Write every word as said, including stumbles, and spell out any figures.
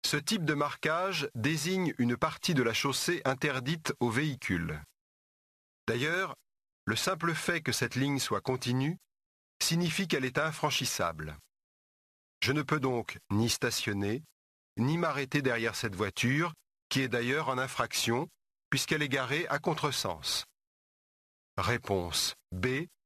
Ce type de marquage désigne une partie de la chaussée interdite aux véhicules. D'ailleurs, le simple fait que cette ligne soit continue signifie qu'elle est infranchissable. Je ne peux donc ni stationner, ni m'arrêter derrière cette voiture, qui est d'ailleurs en infraction, puisqu'elle est garée à contresens. Réponse B.